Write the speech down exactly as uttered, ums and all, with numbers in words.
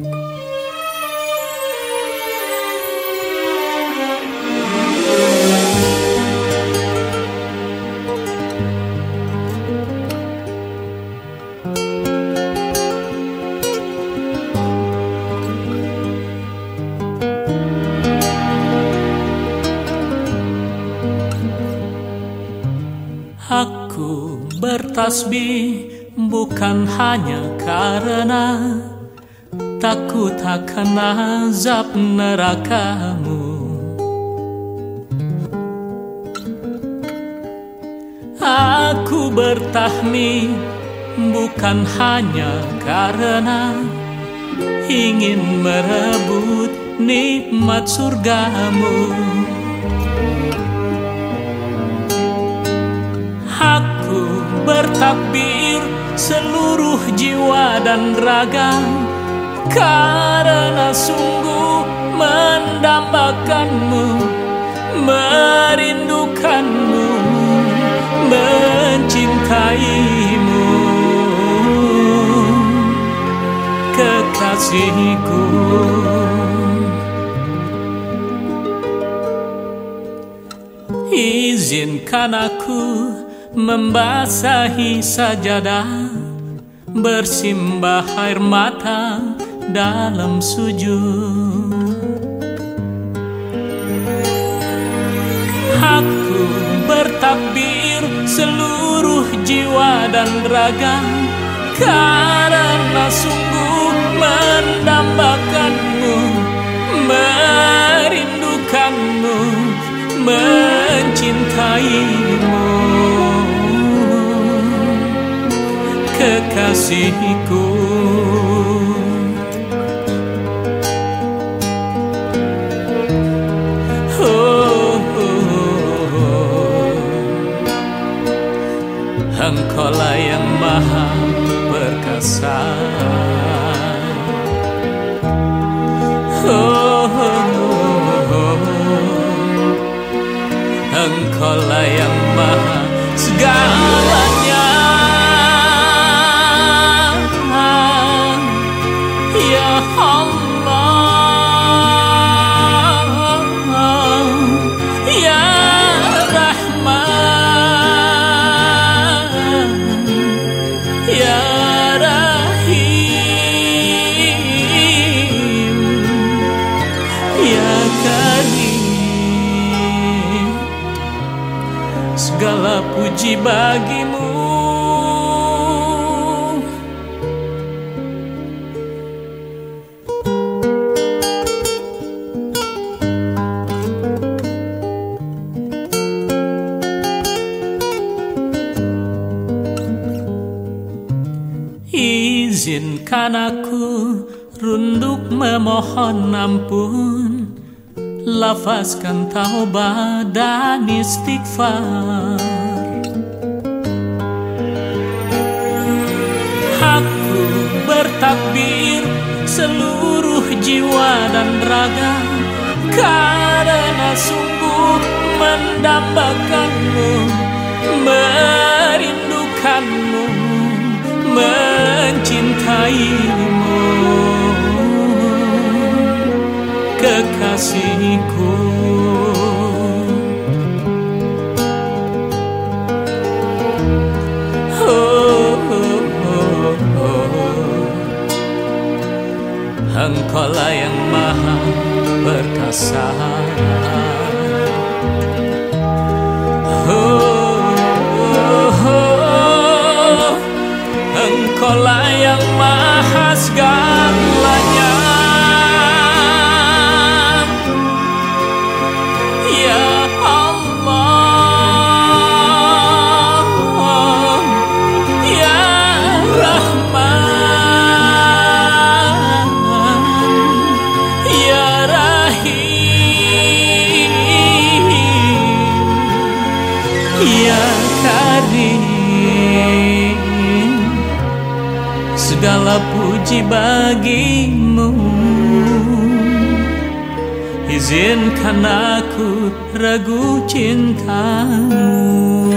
Aku bertasbih bukan hanya karena takut akan azab nerakamu. Aku bertahmid bukan hanya karena ingin merebut nikmat surgamu. Aku bertakbir seluruh jiwa dan raga karena sungguh mendambakanmu, merindukanmu, mencintaimu, kekasihku. Izinkan aku membasahi sajadah, bersimbah air mata dalam sujud. Aku bertakbir seluruh jiwa dan raga karena sungguh mendambakanmu, merindukanmu, mencintaimu, kekasihku. Oh, oh, oh. Engkaulah yang maha perkasa. Oh, oh, oh. Engkaulah yang maha segalanya. Ya Allah, Ya Rahman, Ya Rahim, Ya Karim. Segala puji bagimu. Izinkan aku runduk memohon ampun, lafazkan taubat dan istighfar. Aku bertakbir seluruh jiwa dan raga karena sungguh mendambakanmu, merindukanmu, mencintaimu, kekasihku. Oh, oh, oh, oh. Engkaulah yang maha perkasa. Oh, oh, oh. Engkaulah yang maha segalanya. Ya Allah, Ya Rahman, Ya Rahim, Ya Karim. Segala puji bagimu. Izinkan aku ragu cintamu.